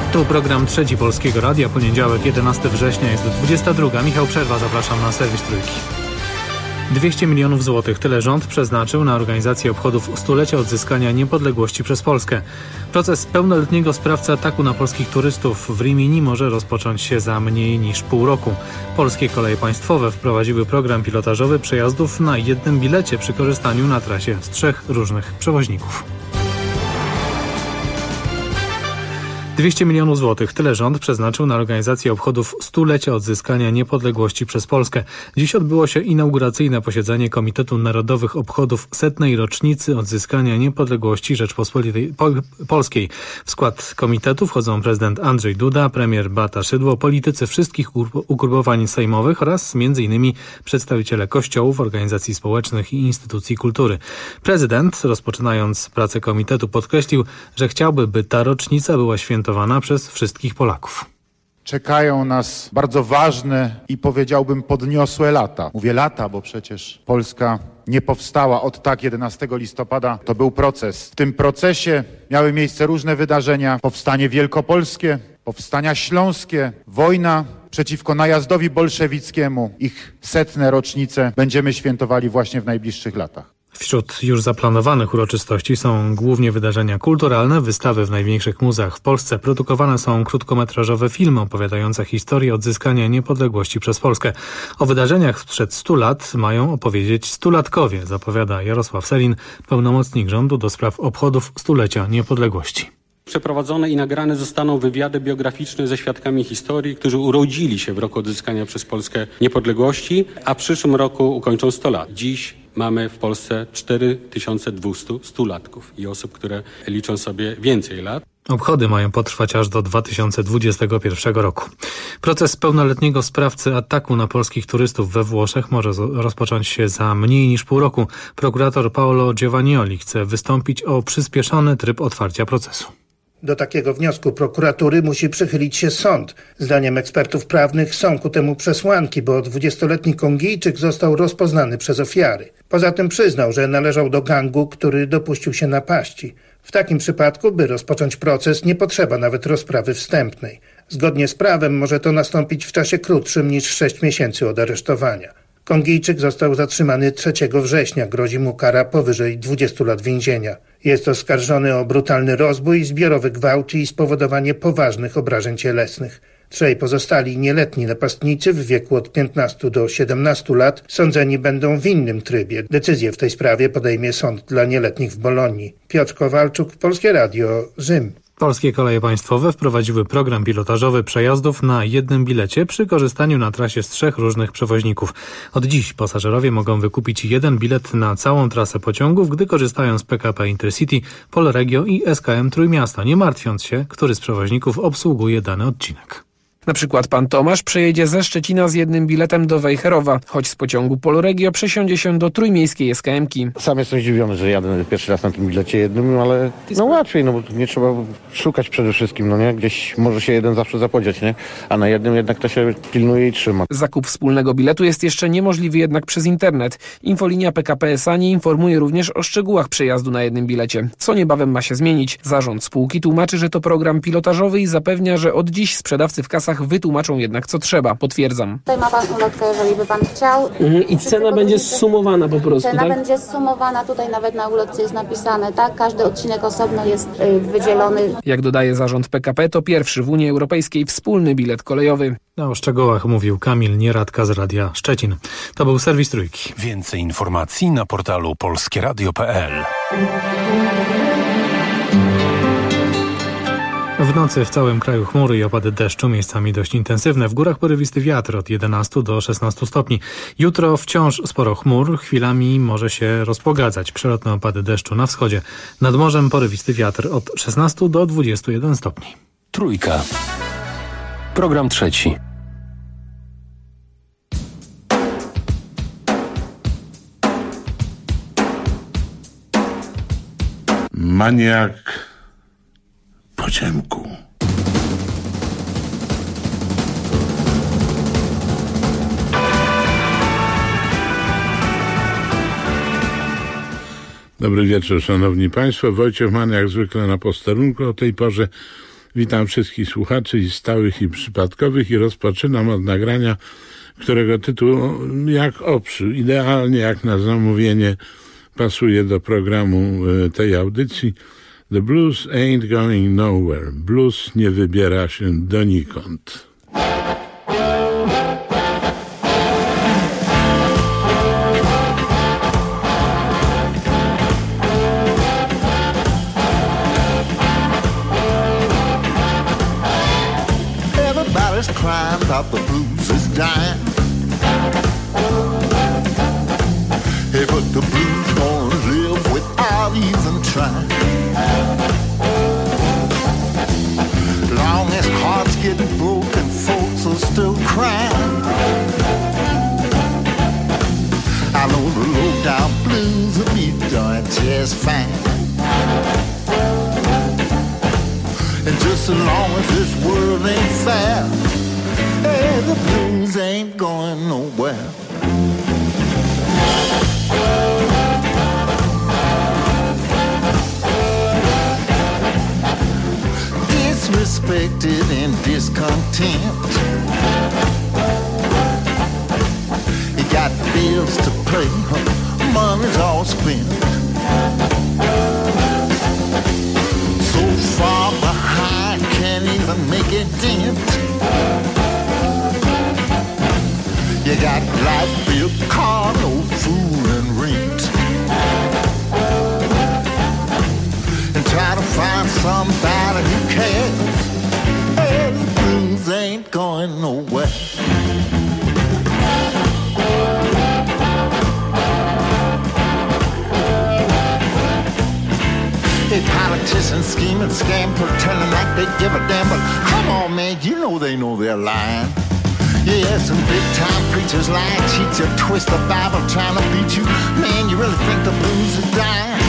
Tu program Trzeci Polskiego Radia, poniedziałek 11 września, jest 22. Michał Przerwa, zapraszam na serwis Trójki. 200 milionów złotych, tyle rząd przeznaczył na organizację obchodów stulecia odzyskania niepodległości przez Polskę. Proces pełnoletniego sprawcy ataku na polskich turystów w Rimini może rozpocząć się za mniej niż pół roku. Polskie Koleje Państwowe wprowadziły program pilotażowy przejazdów na jednym bilecie przy korzystaniu na trasie z 3 różnych przewoźników. 200 milionów złotych, tyle rząd przeznaczył na organizację obchodów stulecia odzyskania niepodległości przez Polskę. Dziś odbyło się inauguracyjne posiedzenie Komitetu Narodowych Obchodów 100. rocznicy odzyskania niepodległości Rzeczpospolitej Polskiej. W skład komitetu wchodzą prezydent Andrzej Duda, premier Beata Szydło, politycy wszystkich ugrupowań sejmowych oraz m.in. przedstawiciele kościołów, organizacji społecznych i instytucji kultury. Prezydent, rozpoczynając pracę komitetu, podkreślił, że chciałby, by ta rocznica była świętowana przez wszystkich Polaków. Czekają nas bardzo ważne i powiedziałbym podniosłe lata. Mówię lata, bo przecież Polska nie powstała od tak 11 listopada. To był proces. W tym procesie miały miejsce różne wydarzenia. Powstanie wielkopolskie, powstania śląskie, wojna przeciwko najazdowi bolszewickiemu. Ich 100. rocznice będziemy świętowali właśnie w najbliższych latach. Wśród już zaplanowanych uroczystości są głównie wydarzenia kulturalne, wystawy w największych muzeach w Polsce. Produkowane są krótkometrażowe filmy opowiadające historię odzyskania niepodległości przez Polskę. O wydarzeniach sprzed 100 lat mają opowiedzieć stulatkowie, zapowiada Jarosław Sellin, pełnomocnik rządu do spraw obchodów stulecia niepodległości. Przeprowadzone i nagrane zostaną wywiady biograficzne ze świadkami historii, którzy urodzili się w roku odzyskania przez Polskę niepodległości, a w przyszłym roku ukończą 100 lat. Dziś mamy w Polsce 4200 stulatków i osób, które liczą sobie więcej lat. Obchody mają potrwać aż do 2021 roku. Proces pełnoletniego sprawcy ataku na polskich turystów we Włoszech może rozpocząć się za mniej niż pół roku. Prokurator Paolo Giovannioli chce wystąpić o przyspieszony tryb otwarcia procesu. Do takiego wniosku prokuratury musi przychylić się sąd. Zdaniem ekspertów prawnych są ku temu przesłanki, bo 20-letni Kongijczyk został rozpoznany przez ofiary. Poza tym przyznał, że należał do gangu, który dopuścił się napaści. W takim przypadku, by rozpocząć proces, nie potrzeba nawet rozprawy wstępnej. Zgodnie z prawem może to nastąpić w czasie krótszym niż 6 miesięcy od aresztowania. Kongijczyk został zatrzymany 3 września. Grozi mu kara powyżej 20 lat więzienia. Jest oskarżony o brutalny rozbój, zbiorowy gwałt i spowodowanie poważnych obrażeń cielesnych. 3 pozostali nieletni napastnicy w wieku od 15 do 17 lat sądzeni będą w innym trybie. Decyzję w tej sprawie podejmie sąd dla nieletnich w Bolonii. Piotr Kowalczuk, Polskie Radio, Rzym. Polskie Koleje Państwowe wprowadziły program pilotażowy przejazdów na jednym bilecie przy korzystaniu na trasie z 3 różnych przewoźników. Od dziś pasażerowie mogą wykupić jeden bilet na całą trasę pociągów, gdy korzystają z PKP Intercity, Polregio i SKM Trójmiasta, nie martwiąc się, który z przewoźników obsługuje dany odcinek. Na przykład pan Tomasz przejedzie ze Szczecina z jednym biletem do Wejherowa, choć z pociągu Polregio przesiądzie się do trójmiejskiej SKM-ki. Sam jestem zdziwiony, że jadę pierwszy raz na tym bilecie jednym, ale łatwiej, bo nie trzeba szukać przede wszystkim, nie? Gdzieś może się jeden zawsze zapodziać, nie? A na jednym jednak to się pilnuje i trzyma. Zakup wspólnego biletu jest jeszcze niemożliwy jednak przez internet. Infolinia PKP SA nie informuje również o szczegółach przejazdu na jednym bilecie, co niebawem ma się zmienić. Zarząd spółki tłumaczy, że to program pilotażowy i zapewnia, że od dziś sprzedawcy w kasach wytłumaczą jednak co trzeba. Potwierdzam. Tutaj ma pan ulotkę, jeżeli by pan chciał. I cena będzie zsumowana po prostu, Cena tak? będzie zsumowana, tutaj nawet na ulotce jest napisane, tak? Każdy odcinek osobno jest wydzielony. Jak dodaje zarząd PKP, to pierwszy w Unii Europejskiej wspólny bilet kolejowy. O szczegółach mówił Kamil Nieradka z Radia Szczecin. To był serwis Trójki. Więcej informacji na portalu polskieradio.pl. W nocy w całym kraju chmury i opady deszczu, miejscami dość intensywne. W górach porywisty wiatr od 11 do 16 stopni. Jutro wciąż sporo chmur, chwilami może się rozpogadzać. Przelotne opady deszczu na wschodzie. Nad morzem porywisty wiatr od 16 do 21 stopni. Trójka. Program trzeci. Maniak po ciemku. Dobry wieczór, szanowni państwo. Wojciech Mann jak zwykle na posterunku o tej porze. Witam wszystkich słuchaczy i stałych i przypadkowych i rozpoczynam od nagrania, którego tytuł jak obszył, idealnie jak na zamówienie pasuje do programu tej audycji. The blues ain't going nowhere. Blues nie wybiera się donikąd. Everybody's crying about the blues is dying. Hey, but the blues gonna live without even trying. Long as hearts getting broken, folks are still crying. I know the low-down blues will be doing just fine. And just as long as this world ain't fair, hey, the blues ain't going nowhere. Disrespected and discontent. You got bills to pay, money's all spent. So far behind, can't even make a dent. You got light bill, car, no food and rent. And try to find somebody who cares. Hey, the blues ain't going nowhere. Hey, politicians scheme and scam, pretending like they give a damn. But come on, man, you know they're lying. Yeah, some big-time preachers lie, cheat you, twist the Bible, trying to beat you. Man, you really think the blues is dying?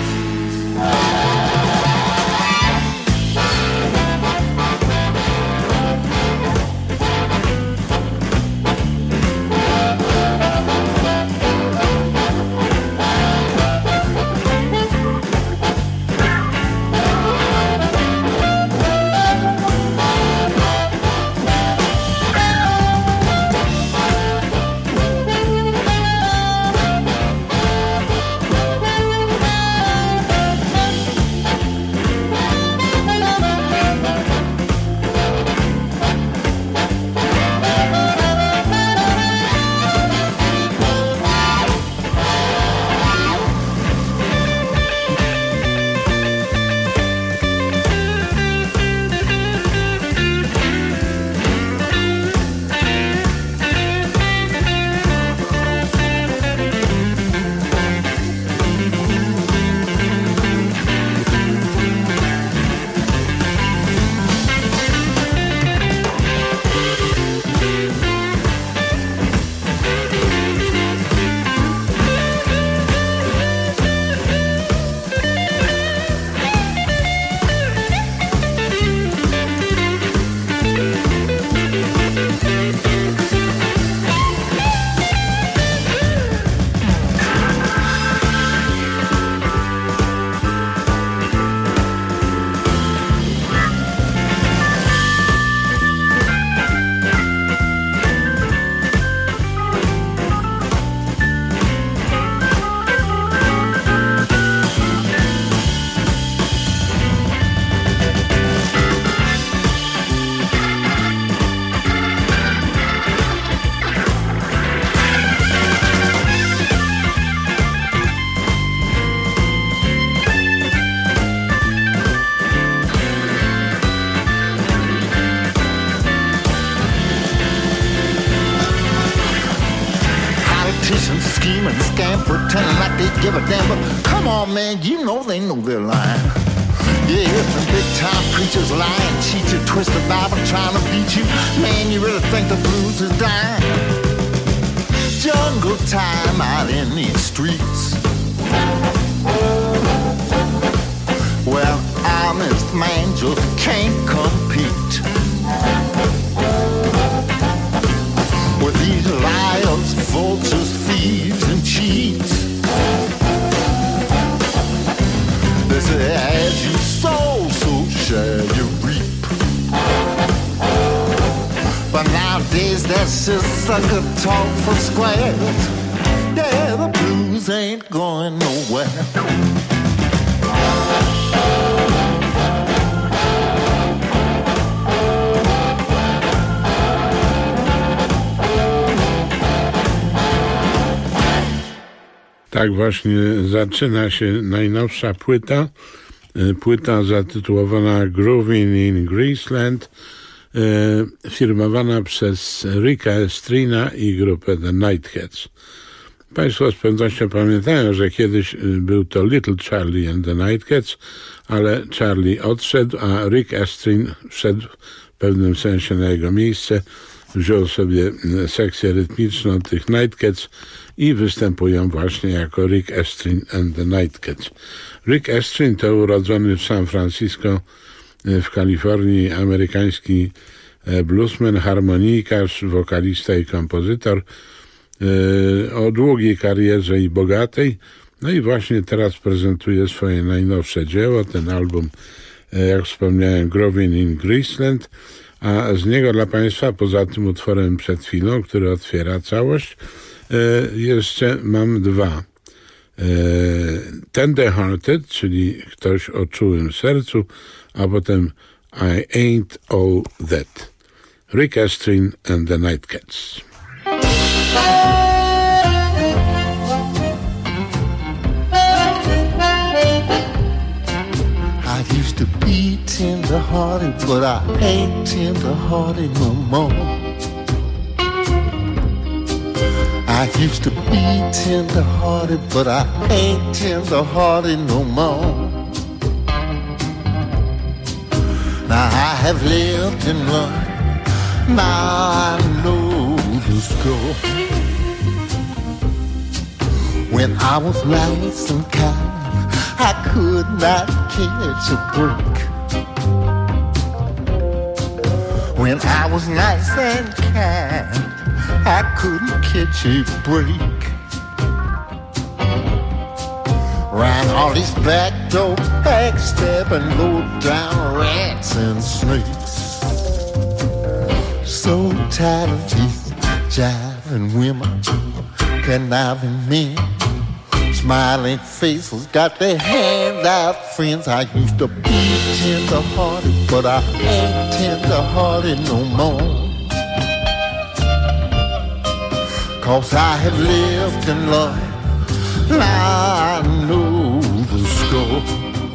Scheme and scam, pretending like they give a damn. But come on, man, you know they're lying. Yeah, some big-time preachers lie and cheat you, twist the Bible, trying to beat you. Man, you really think the blues is dying? Jungle time out in these streets. Well, honest man just can't compete with these liars, vultures, thieves, and cheats. They say, as you sow, so shall you reap. just like a talk for squares. Yeah, the blues ain't going nowhere. Tak właśnie zaczyna się najnowsza płyta. Płyta zatytułowana Groovin' in Graceland, firmowana przez Ricka Estrina i grupę The Nightheads. Państwo z pewnością pamiętają, że kiedyś był to Little Charlie and the Nightheads, ale Charlie odszedł, a Rick Estrin wszedł w pewnym sensie na jego miejsce, wziął sobie sekcję rytmiczną tych Nightheads i występują właśnie jako Rick Estrin and the Nightheads. Rick Estrin to urodzony w San Francisco w Kalifornii amerykański bluesman, harmonikarz, wokalista i kompozytor o długiej karierze i bogatej. No i właśnie teraz prezentuje swoje najnowsze dzieło, ten album, jak wspomniałem, Groovin' in Graceland, a z niego dla Państwa, poza tym utworem przed chwilą, który otwiera całość, jeszcze mam dwa. Tender Hearted, czyli Ktoś o czułym sercu, a potem I Ain't All That. Rick Estrin and the Nightheads. I used to be tender-hearted, but I ain't tender-hearted no more. I used to be tender-hearted, but I ain't tender-hearted no more. Now I have lived and learned, now I know the score. When I was nice and kind, I could not catch a break. When I was nice and kind, I couldn't catch a break. Ran all these backdoor backstabbing, low down rats and snakes. So tired of these jiving women, conniving men, smiling faces, got their hand out friends. I used to be tender-hearted, but I ain't tender-hearted no more. 'Cause I have lived and learned, now I know the score.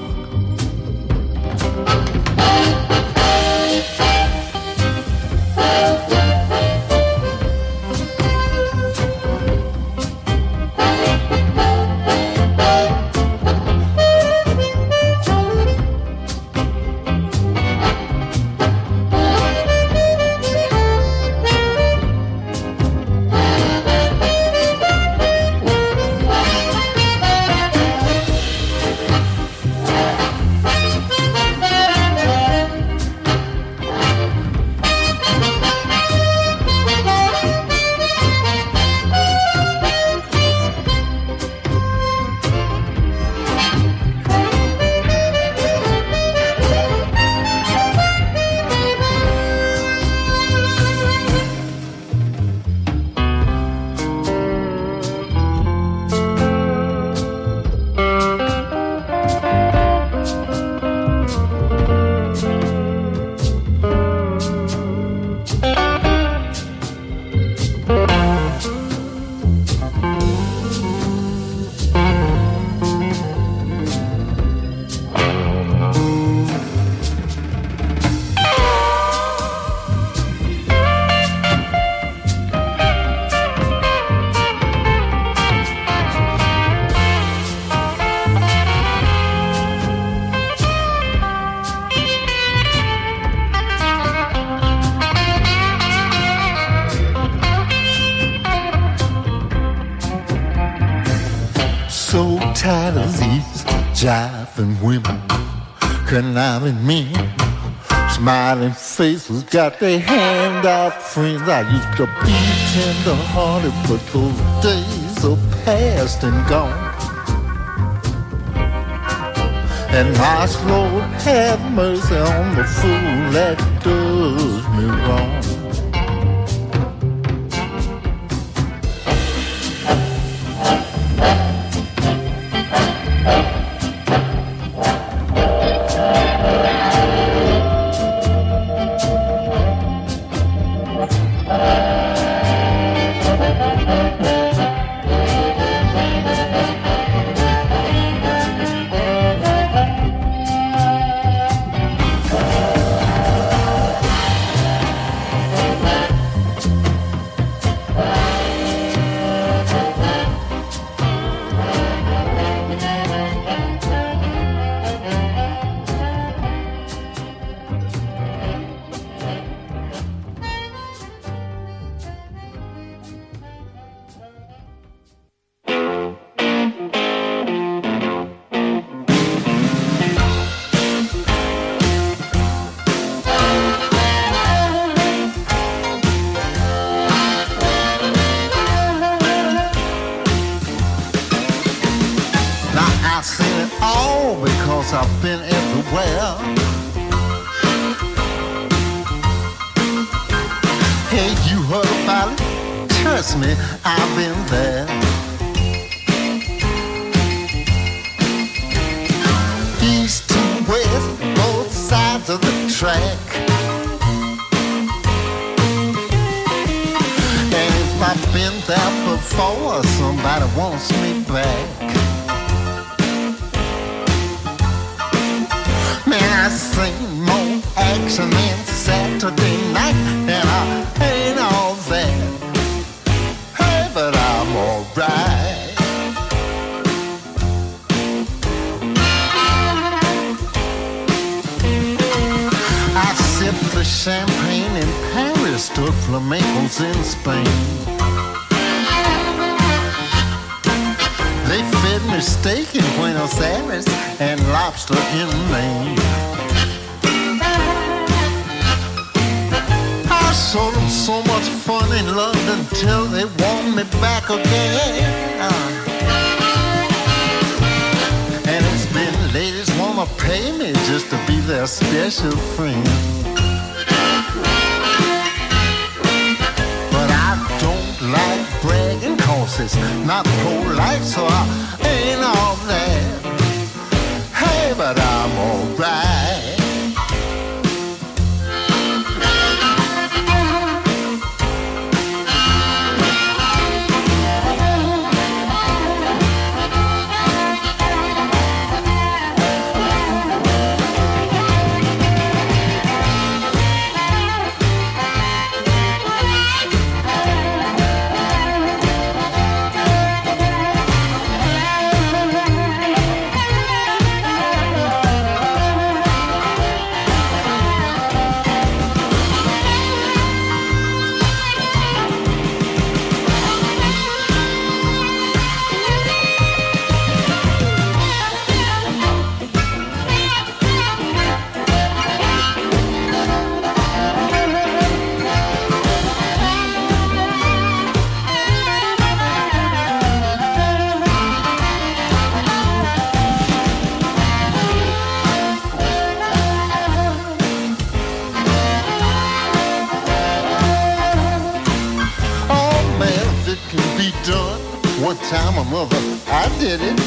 So tired of these jiving women, conniving men, smiling faces, got their hand out friends. I used to be tender-hearted, but those days are past and gone. And my Lord, have mercy on the fool that does me wrong. I've been everywhere. Hey, you heard about it? Trust me, I've been there. East to west, both sides of the track. And if I've been there before, somebody wants me back. Man, I seen more action than Saturday night, and I ain't all that. Hey, but I'm alright. I sipped the champagne in Paris, took flamencos in Spain. They fed me steak in Buenos Aires and lobster in Maine. I showed them so much fun in London till they want me back again. And it's been ladies wanna pay me just to be their special friend. But I don't like bragging 'cause it's not polite, so I ain't all that. Hey, but I'm alright. One time, my mother, I did it.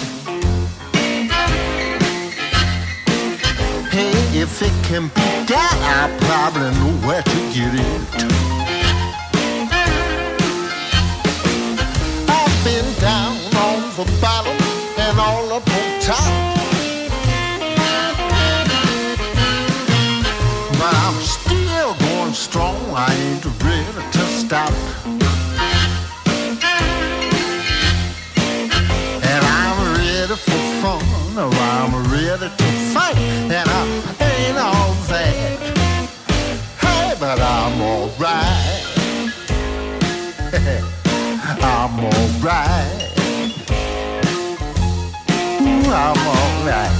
Hey, if it can be done, I probably know where to get it. I've been down on the bottom and all up on top, but I'm still going strong. I ain't ready to stop. For fun, or I'm ready to fight, and I ain't all that. Hey, but I'm alright. I'm alright. Ooh, I'm alright.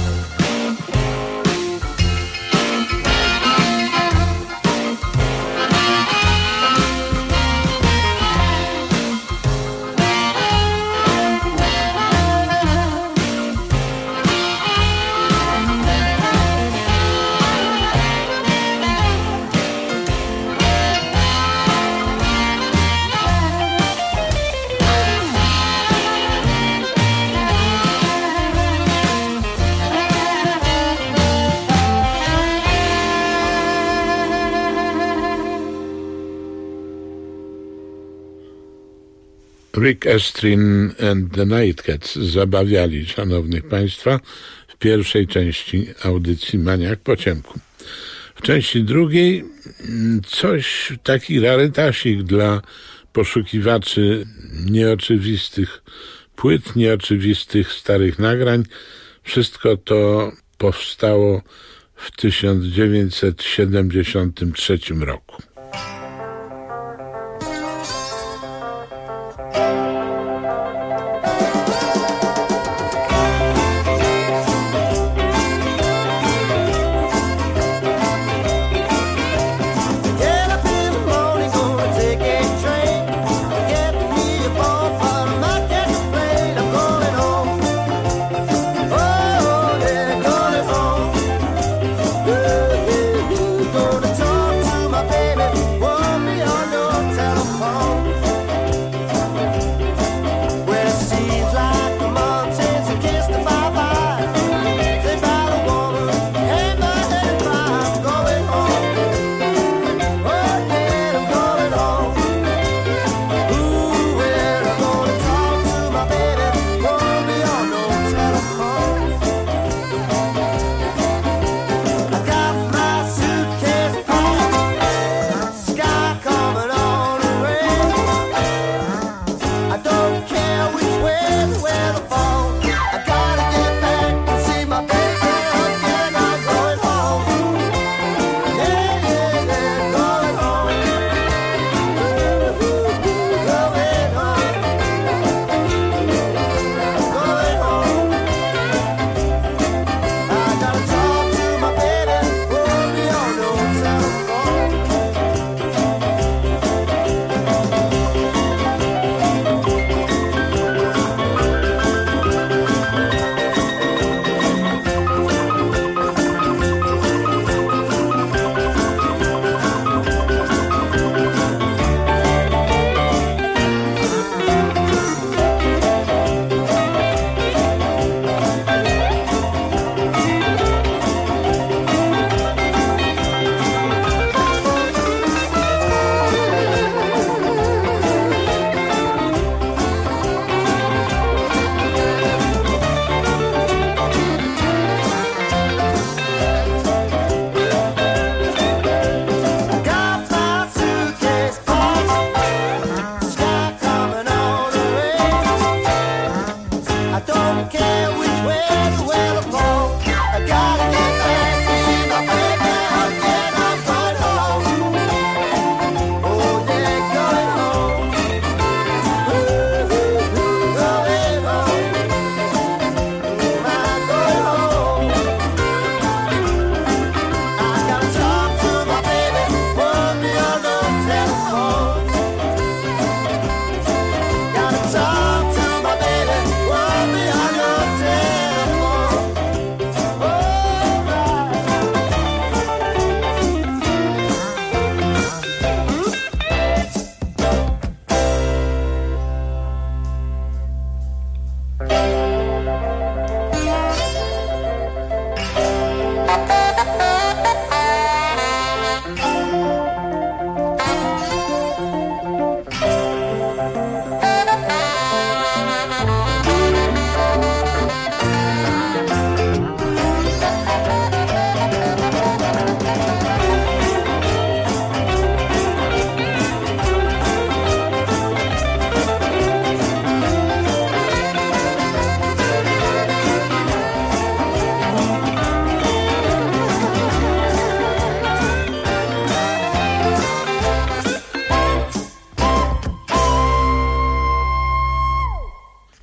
Rick Estrin and the Nightcats zabawiali szanownych państwa w pierwszej części audycji Maniak po ciemku. W części drugiej coś, taki rarytasik dla poszukiwaczy nieoczywistych płyt, nieoczywistych starych nagrań. Wszystko to powstało w 1973 roku. Oh, yeah, gonna home.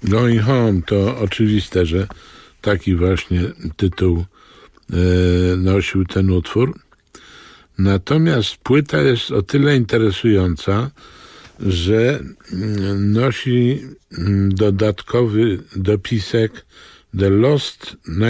Going Home to oczywiste, że taki właśnie tytuł nosił ten utwór. Natomiast płyta jest o tyle interesująca, że nosi dodatkowy dopisek The Lost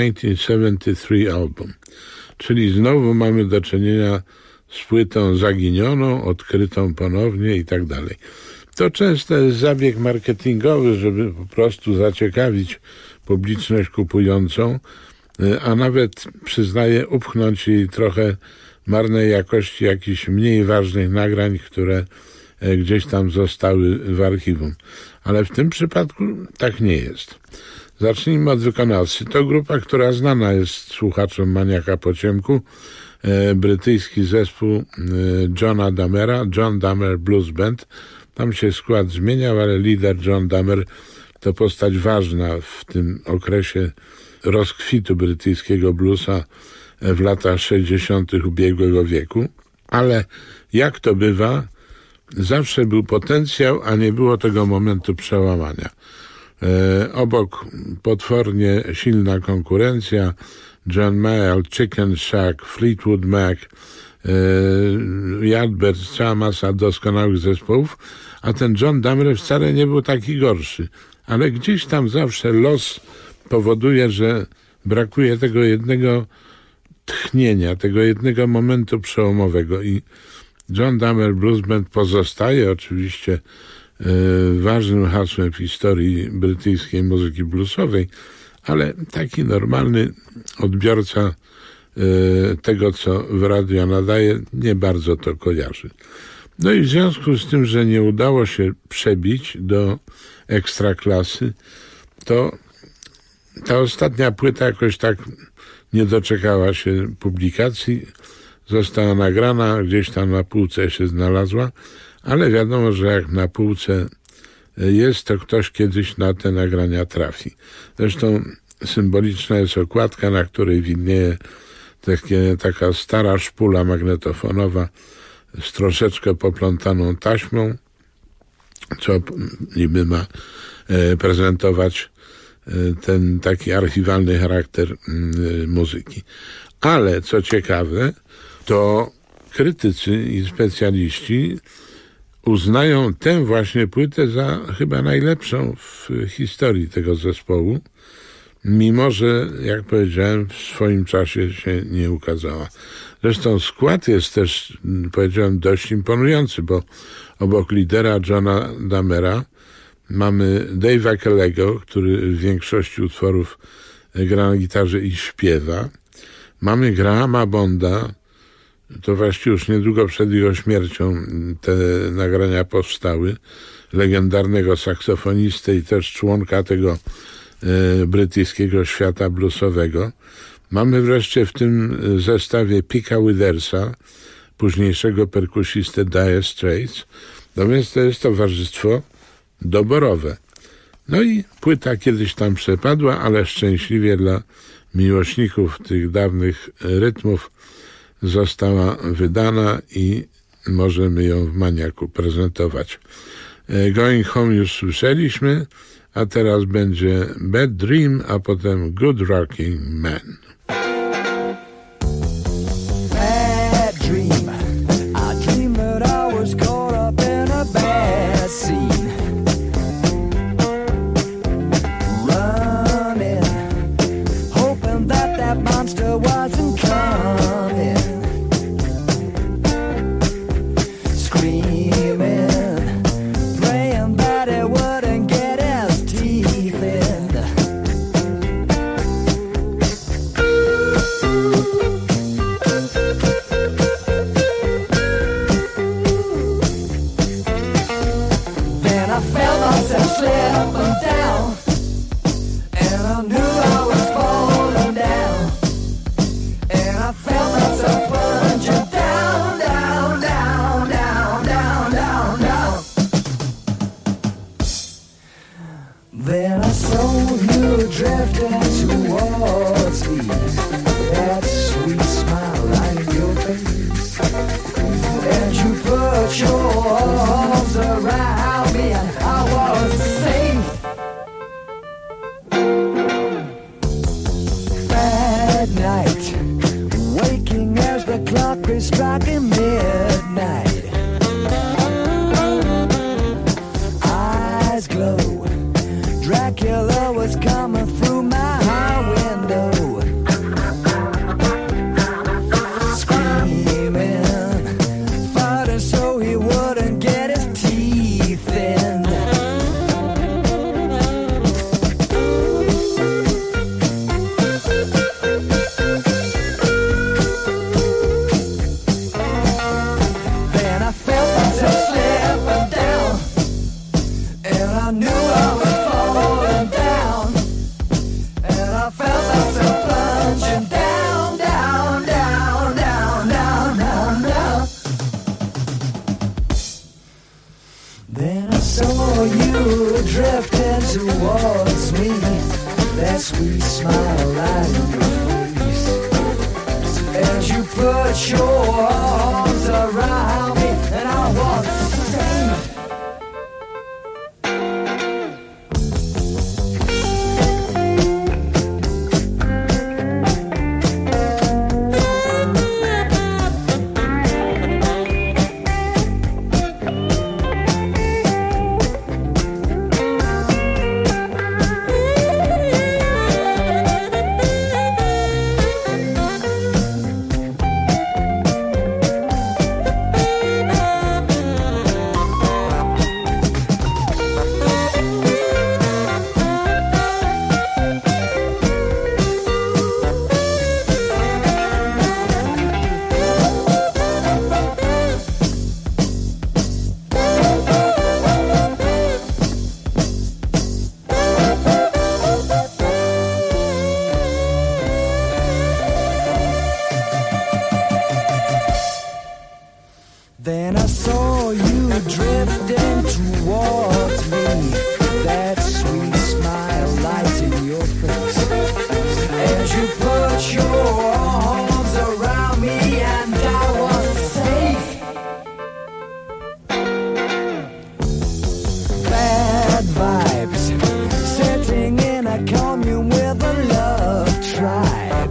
1973 Album. Czyli znowu mamy do czynienia z płytą zaginioną, odkrytą ponownie i tak dalej. To często jest zabieg marketingowy, żeby po prostu zaciekawić publiczność kupującą, a nawet, przyznaję, upchnąć jej trochę marnej jakości jakichś mniej ważnych nagrań, które gdzieś tam zostały w archiwum. Ale w tym przypadku tak nie jest. Zacznijmy od wykonawcy. To grupa, która znana jest słuchaczom Maniaka po ciemku. Brytyjski zespół Johna Damera, John Damer Blues Band. Tam się skład zmieniał, ale lider John Damer to postać ważna w tym okresie rozkwitu brytyjskiego bluesa w latach 60. ubiegłego wieku. Ale jak to bywa, zawsze był potencjał, a nie było tego momentu przełamania. Obok potwornie silna konkurencja, John Mayall, Chicken Shack, Fleetwood Mac, Yardbirds, cała masa doskonałych zespołów, a ten John Damer wcale nie był taki gorszy. Ale gdzieś tam zawsze los powoduje, że brakuje tego jednego tchnienia, tego jednego momentu przełomowego i John Damer Blues Band pozostaje oczywiście ważnym hasłem w historii brytyjskiej muzyki bluesowej, ale taki normalny odbiorca tego, co w radio nadaje, nie bardzo to kojarzy. No i w związku z tym, że nie udało się przebić do ekstraklasy, to ta ostatnia płyta jakoś tak nie doczekała się publikacji. Została nagrana, gdzieś tam na półce się znalazła, ale wiadomo, że jak na półce jest, to ktoś kiedyś na te nagrania trafi. Zresztą symboliczna jest okładka, na której widnieje taka stara szpula magnetofonowa z troszeczkę poplątaną taśmą, co niby ma prezentować ten taki archiwalny charakter muzyki. Ale co ciekawe, to krytycy i specjaliści uznają tę właśnie płytę za chyba najlepszą w historii tego zespołu, mimo że, jak powiedziałem, w swoim czasie się nie ukazała. Zresztą skład jest też, powiedziałem, dość imponujący, bo obok lidera Johna Damera mamy Dave'a Kellego, który w większości utworów gra na gitarze i śpiewa. Mamy Grahama Bonda, to właściwie już niedługo przed jego śmiercią te nagrania powstały, legendarnego saksofonistę i też członka tego brytyjskiego świata bluesowego. Mamy wreszcie w tym zestawie Picka Withersa, późniejszego perkusistę Dire Straits. No więc to jest towarzystwo doborowe. No i płyta kiedyś tam przepadła, ale szczęśliwie dla miłośników tych dawnych rytmów została wydana i możemy ją w Maniaku prezentować. Going Home już słyszeliśmy, a teraz będzie Bad Dream, a potem Good Rocking Man. Bad dream, I dreamed that I was caught up in a bad scene. Running, hoping that monster wasn't coming. Screaming, praying that it wouldn't get his teeth in. Then I felt myself slid up and down, and I knew I was falling down, and I felt myself plunging down, down, down, down, down, down, down. Then I saw you drifting towards me, that sweet smile on your face, and you put your arms around me, and I was safe. drifting towards me. That sweet smile right in your face. As you put your arms around me, and I was safe. Then I saw you drifting towards me. That sweet smile light in your face. As you put your arms around me and I was safe. Bad vibes, sitting in a commune with a love tribe.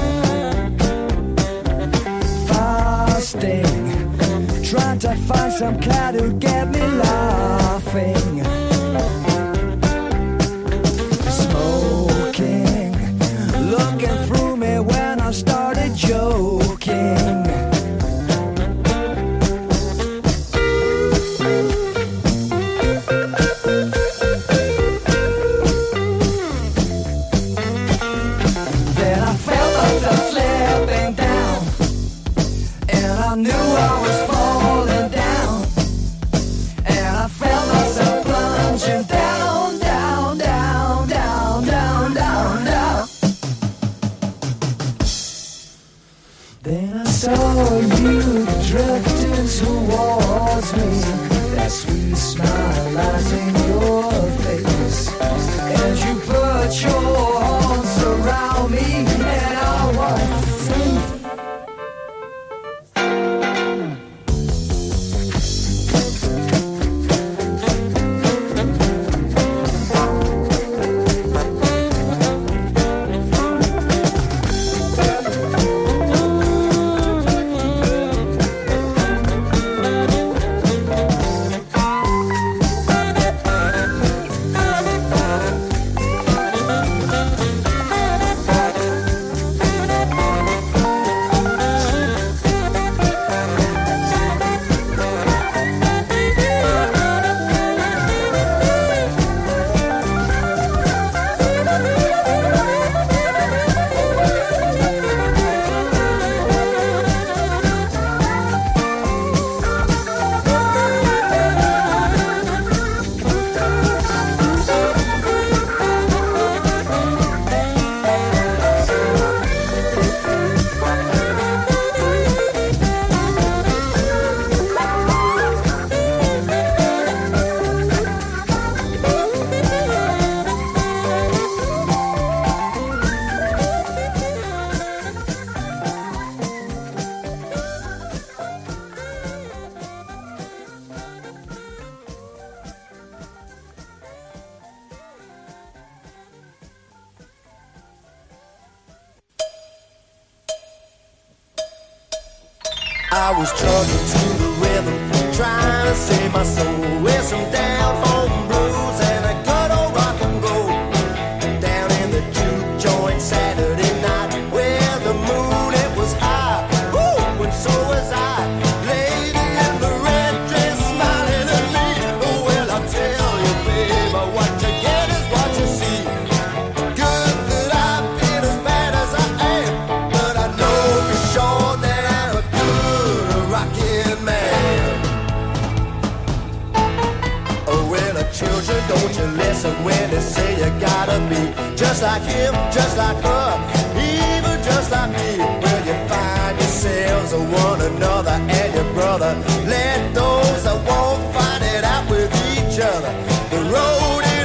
Fasting, trying to find some cat who get me laughing. Smoking, looking through me when I started joking. Then I felt myself slipping down, and I knew I was falling down, and I felt myself plunging down, down, down, down, down, down, down. Then I saw you drifting towards me. That sweet smile light in your face. As you put your arms around me, and I was safe. I was struggling to the rhythm, trying to save my soul with some down home blues and a good old rock and roll. Down in the juke joint Saturday night, where the moon it was high, woo, and so was I. Lady in the red dress smiling at me. Oh well, I tell you, babe, what you get is what you see. Good that I've been as bad as I am, but I know for sure that I'm a good rockin' man. Oh well, children, don't you listen when they say you gotta be just like him, just like her, even just like me. Well, you find yourselves one another and your brother. Let those that won't find it out with each other. The road it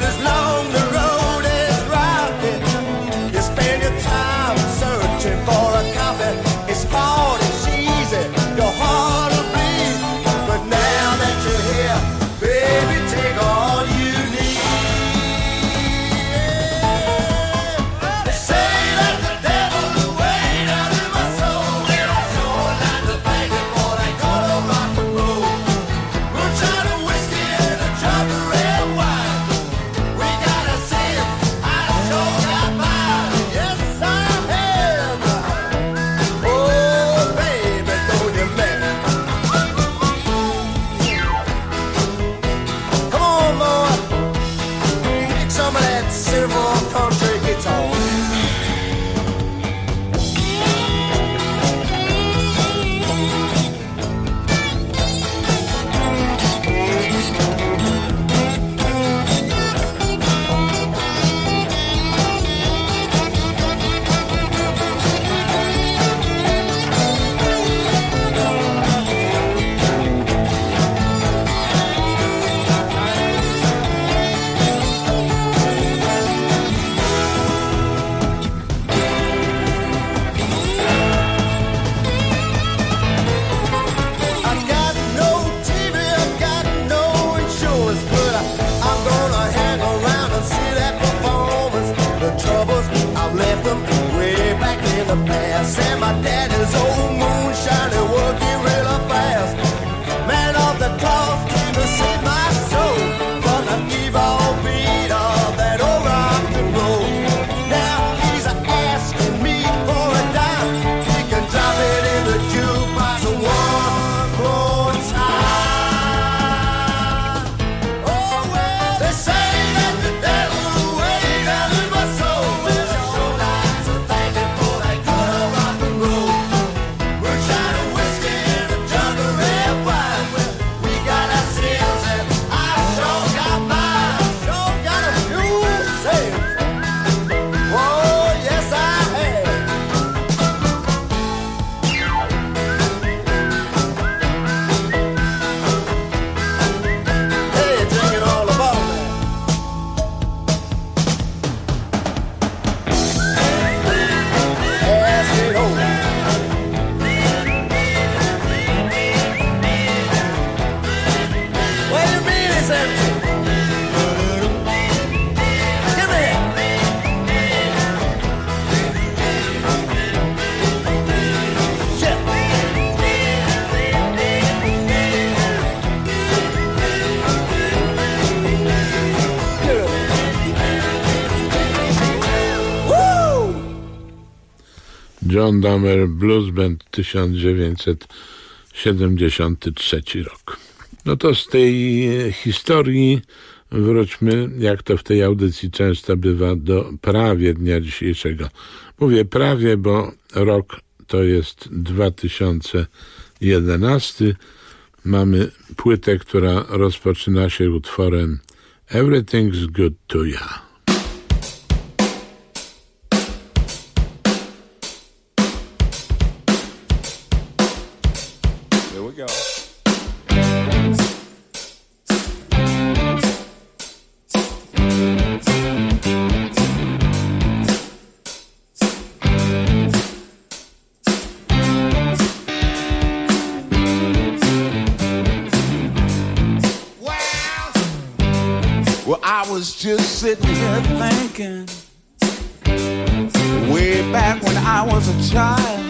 John Dummer Blues Band 1973 rok. No to z tej historii wróćmy, jak to w tej audycji często bywa, do prawie dnia dzisiejszego. Mówię prawie, bo rok to jest 2011. Mamy płytę, która rozpoczyna się utworem Everything's Good to Ya. Here we go. I was just sitting here thinking, way back when I was a child,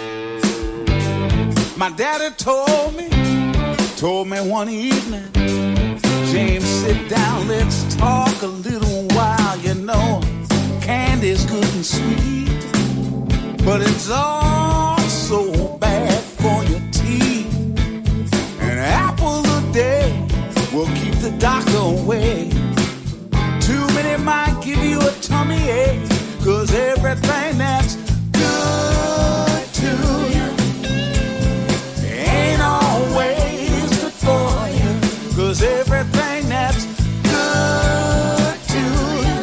my daddy told me one evening, James, sit down, let's talk a little while. You know, candy's good and sweet, but it's also bad for your teeth. An apple a day will keep the doctor away. Too many might give you a tummy ache, 'cause everything that's good to you ain't always good for you. 'Cause everything that's good to you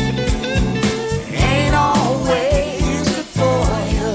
ain't always good for you.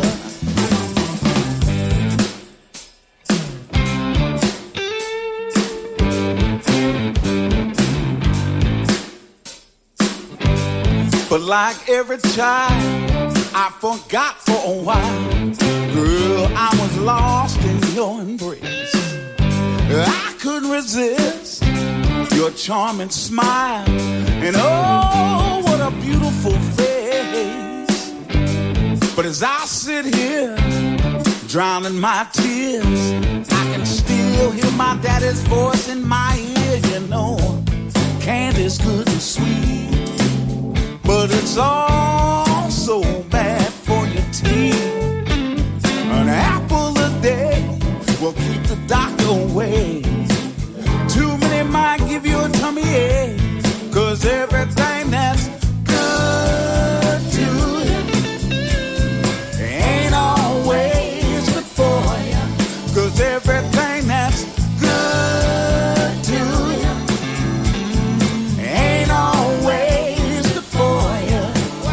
But like every child, I forgot for a while. Girl, I was lost in your embrace. I couldn't resist your charming smile. And oh, what a beautiful face. But as I sit here, drowning my tears, I can still hear my daddy's voice in my ear. You know, candy's good and sweet, but it's also bad for your teeth. An apple a day will keep the doctor away. Too many might give you a tummy ache, 'cause everything that's good to you ain't always good for you. 'Cause everything that's good to you ain't always good for you.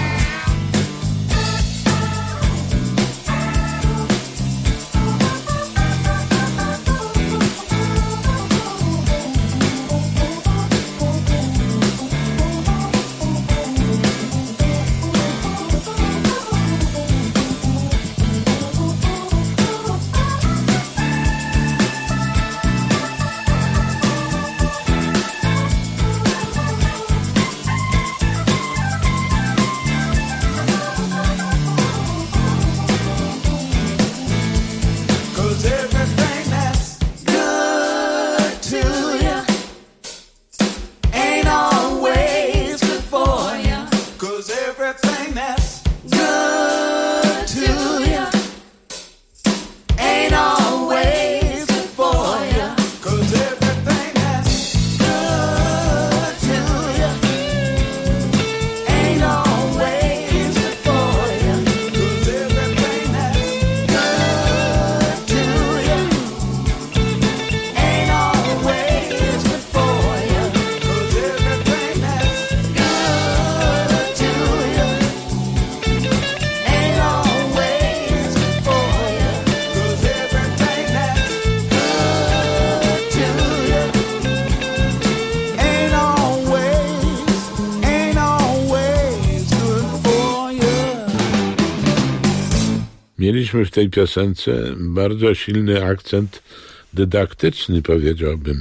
Mieliśmy w tej piosence bardzo silny akcent dydaktyczny, powiedziałbym,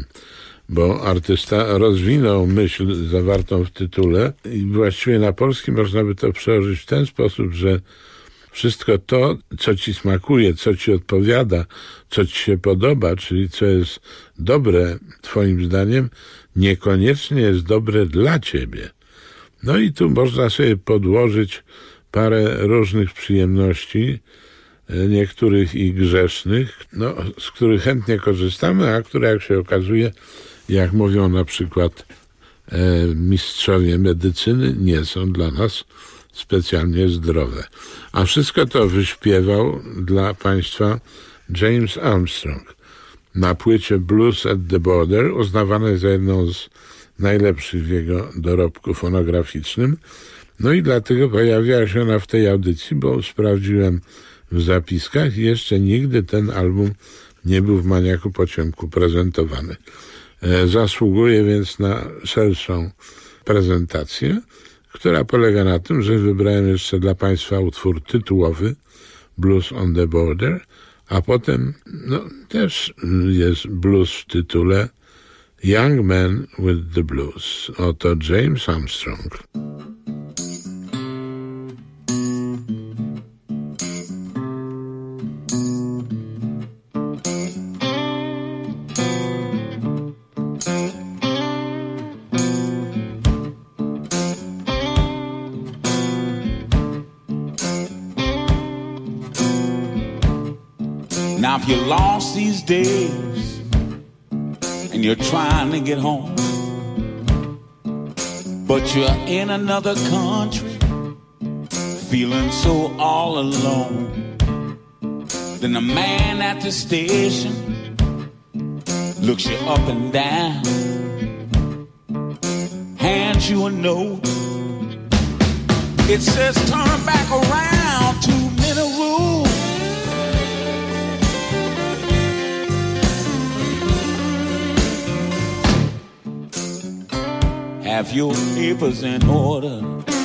bo artysta rozwinął myśl zawartą w tytule i właściwie na polski można by to przełożyć w ten sposób, że wszystko to, co ci smakuje, co ci odpowiada, co ci się podoba, czyli co jest dobre twoim zdaniem, niekoniecznie jest dobre dla ciebie. No i tu można sobie podłożyć parę różnych przyjemności, niektórych i grzesznych, no, z których chętnie korzystamy, a które, jak się okazuje, jak mówią na przykład mistrzowie medycyny, nie są dla nas specjalnie zdrowe. A wszystko to wyśpiewał dla państwa James Armstrong na płycie Blues at the Border, uznawanej za jedną z najlepszych w jego dorobku fonograficznym. No i dlatego pojawiała się ona w tej audycji, bo sprawdziłem w zapiskach i jeszcze nigdy ten album nie był w Maniaku po ciemku prezentowany. Zasługuje więc na szerszą prezentację, która polega na tym, że wybrałem jeszcze dla państwa utwór tytułowy Blues on the Border, a potem też jest blues w tytule Young Man with the Blues. Oto James Armstrong. Now if you're lost these days and you're trying to get home, but you're in another country feeling so all alone, then the man at the station looks you up and down, hands you a note. It says turn back around, 2-minute rule. Have your papers in order,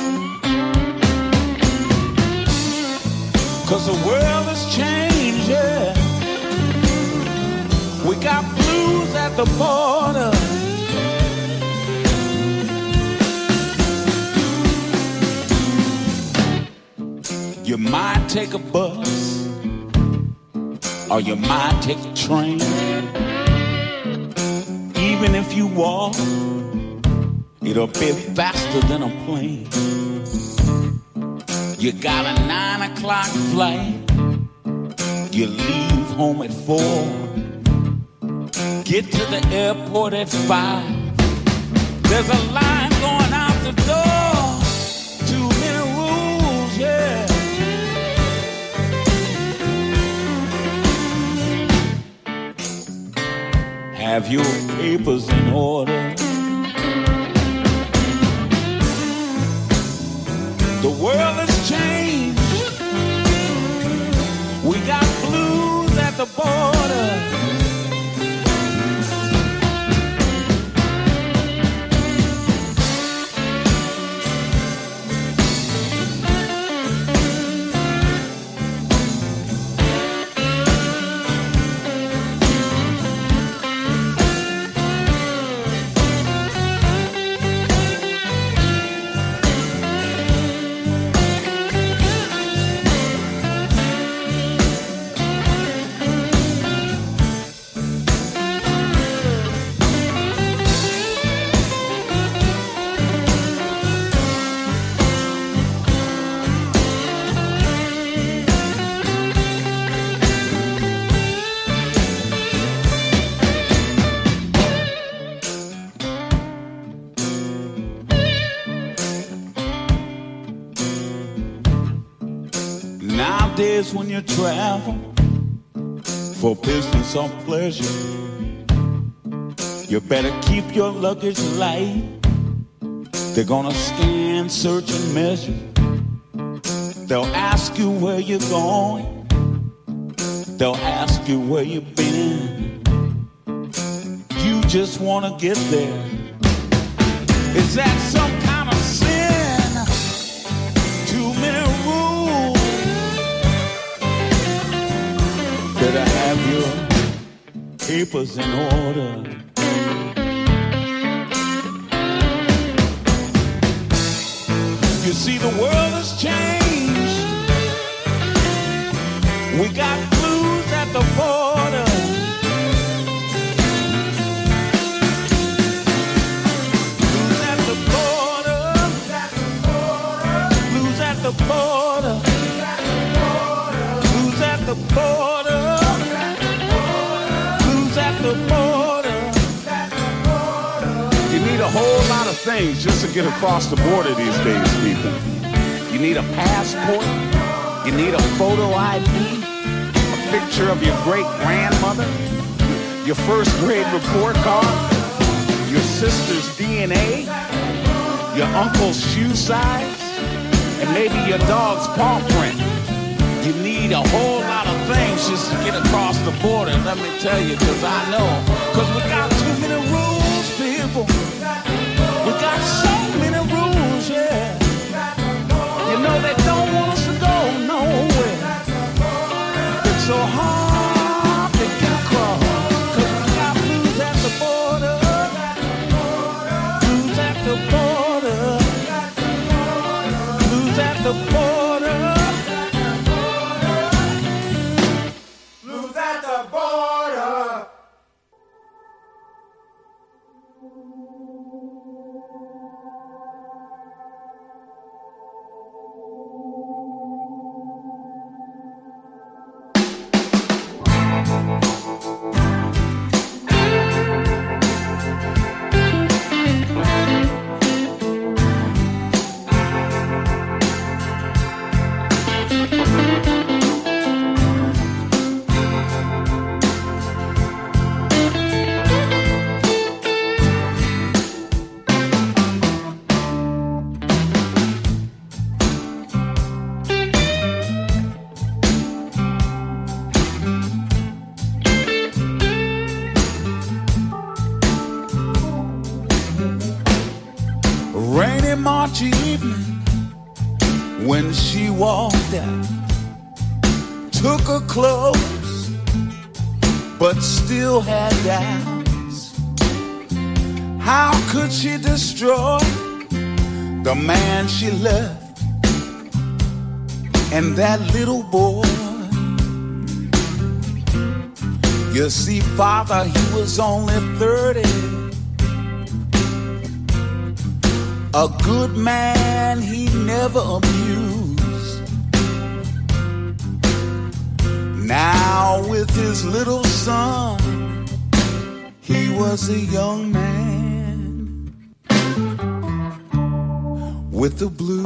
'cause the world has changed, yeah. We got blues at the border. You might take a bus, or you might take a train. Even if you walk, it'll be faster than a plane. You got a 9 o'clock flight. You leave home at 4. Get to the airport at 5. There's a line going out the door. 2-minute rules, yeah. Have your papers in order. The world has changed. We got blues at the border. Nowadays when you travel for business or pleasure, you better keep your luggage light. They're gonna scan, search and measure. They'll ask you where you're going. They'll ask you where you've been. You just wanna get there. Is that some kind of sin? 2-minute rule. Better have your papers in order. You see, the world has changed. We got blues at the border. Blues at the border. Blues at the border. Blues at things just to get across the border these days, people. You need a passport, you need a photo ID, a picture of your great-grandmother, your first grade report card, your sister's DNA, your uncle's shoe size, and maybe your dog's paw print. You need a whole lot of things just to get across the border, let me tell you, because I know. Because we got too many rules, people. We got so many rules, yeah. You know they don't want us to go nowhere. It's so hard to get across. Because we got blues at the border. Blues at the border. Blues at the border. March evening when she walked out, took her clothes but still had doubts. How could she destroy the man she left and that little boy? You see, father, he was only 30. A good man he never abused. Now with his little son, he was a young man with the blues.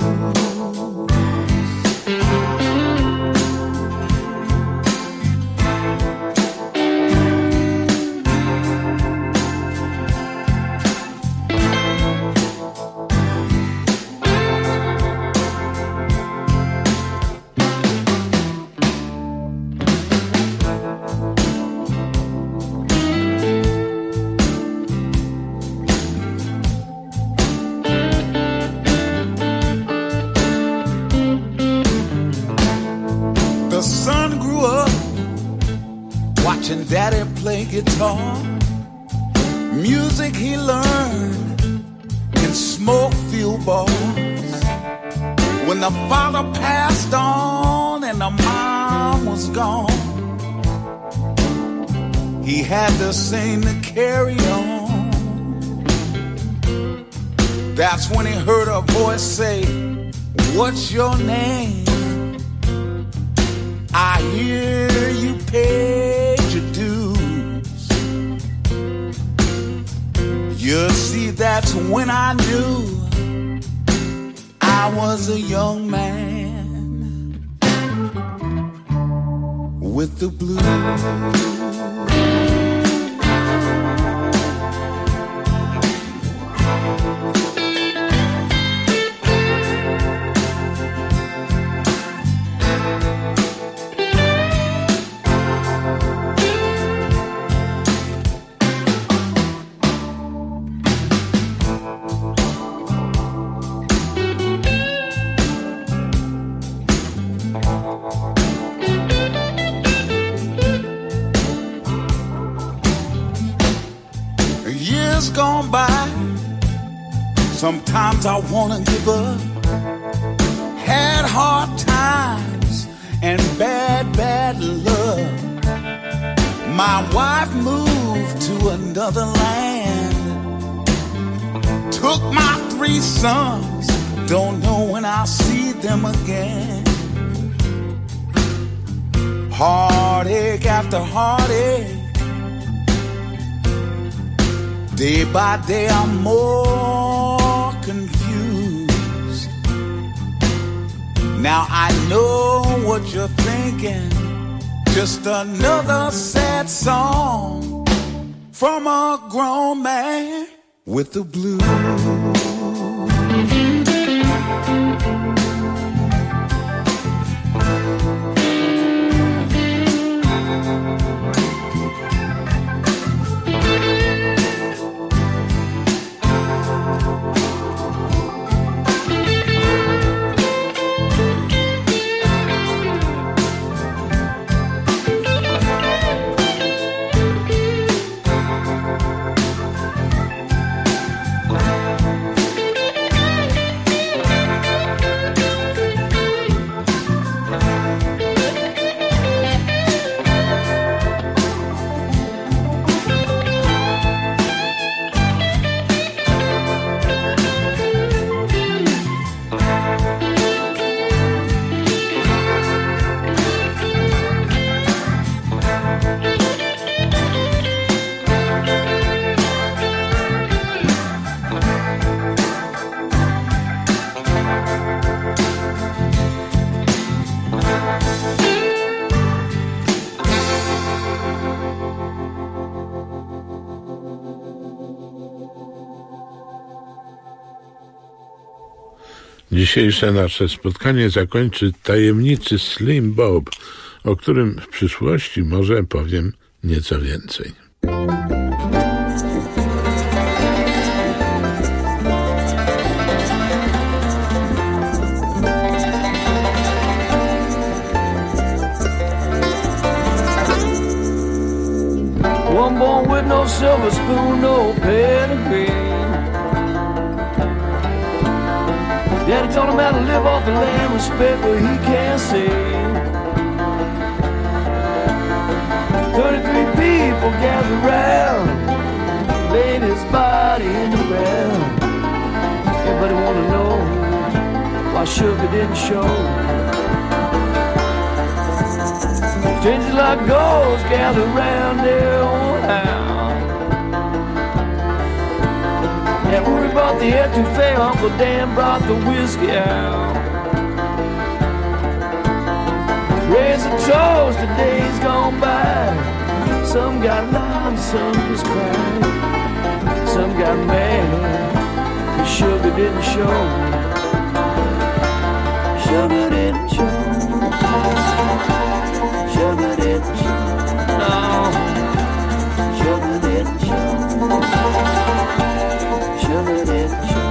Daddy play guitar, music he learned in smoke-filled bars. When the father passed on and the mom was gone, he had to sing to carry on. That's when he heard a voice say, "What's your name? I hear you paid your dues." You see, that's when I knew I was a young man with the blues. Gone by, sometimes I wanna give up. Had hard times and bad love. My wife moved to another land, took my 3 sons, don't know when I'll see them again. Heartache after heartache, day by day I'm more Now I know what you're thinking. Just another sad song from a grown man with the blues. Dzisiejsze nasze spotkanie zakończy tajemniczy Slim Bob, o którym w przyszłości może powiem nieco więcej. One born with no silver spoon, no pedigree. Daddy told him how to live off the land, respect what he can't see. 33 people gathered round, laid his body in the ground. Everybody wanna know why sugar didn't show. Strangers like ghosts gathered round their own house. And when we brought the etouffee, Uncle Dan brought the whiskey out. Raise a toast to days gone by. Some got loud, some just cried. Some got mad, cause sugar didn't show. Sugar didn't show. Sugar didn't show. No, sugar didn't show. Sugar didn't show.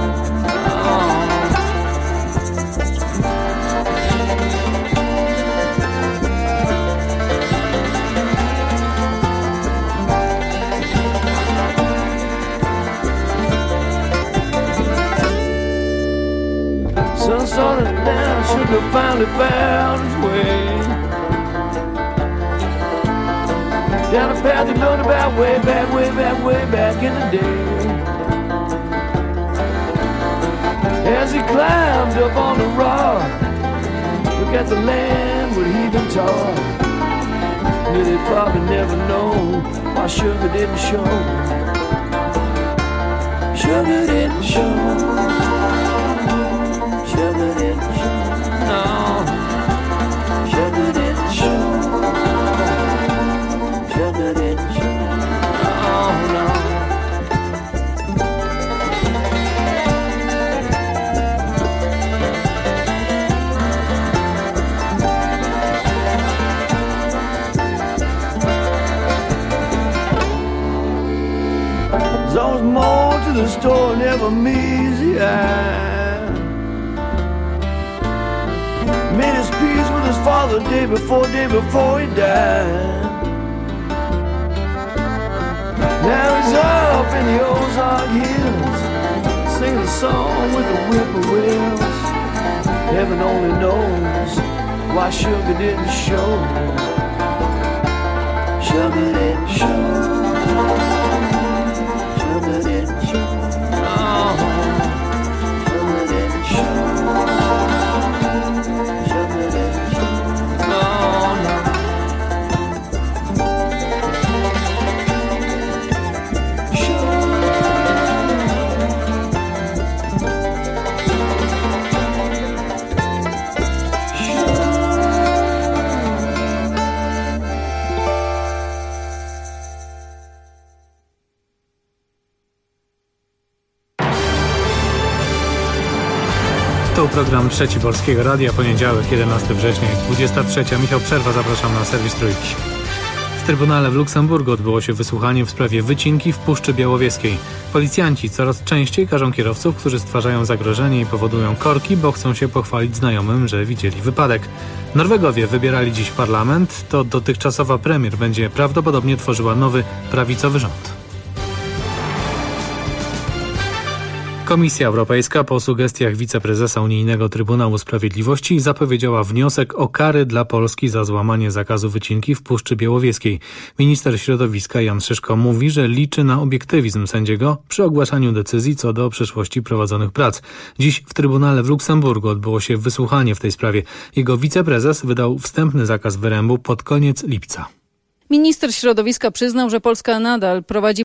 Sun started down, sugar finally found its way down a path he learned about way back, way back, way back in the day. As he climbed up on the rock, look at the land where he been taught. Knew they'd probably never know why sugar didn't show. Sugar didn't show. Sugar didn't show. No. Sugar didn't show. Sugar didn't show. Oh no. There's always more to the story, never meets the eye. Made his peace with his father day before he died. Now he's up in the Ozark Hills, singing a song with the whippoorwills. Heaven only knows why sugar didn't show. Sugar didn't show. Sugar didn't show. Oh, sugar didn't show. Sugar didn't show. Oh, no. Sugar. był program Trzeci Polskiego Radia, poniedziałek, 11 września, jest 23. Michał Przerwa, zapraszam na serwis Trójki. W Trybunale w Luksemburgu odbyło się wysłuchanie w sprawie wycinki w Puszczy Białowieskiej. Policjanci coraz częściej karzą kierowców, którzy stwarzają zagrożenie i powodują korki, bo chcą się pochwalić znajomym, że widzieli wypadek. Norwegowie wybierali dziś parlament, to dotychczasowa premier będzie prawdopodobnie tworzyła nowy prawicowy rząd. Komisja Europejska po sugestiach wiceprezesa Unijnego Trybunału Sprawiedliwości zapowiedziała wniosek o kary dla Polski za złamanie zakazu wycinki w Puszczy Białowieskiej. Minister środowiska Jan Szyszko mówi, że liczy na obiektywizm sędziego przy ogłaszaniu decyzji co do przyszłości prowadzonych prac. Dziś w Trybunale w Luksemburgu odbyło się wysłuchanie w tej sprawie. Jego wiceprezes wydał wstępny zakaz wyrębu pod koniec lipca. Minister środowiska przyznał, że Polska nadal prowadzi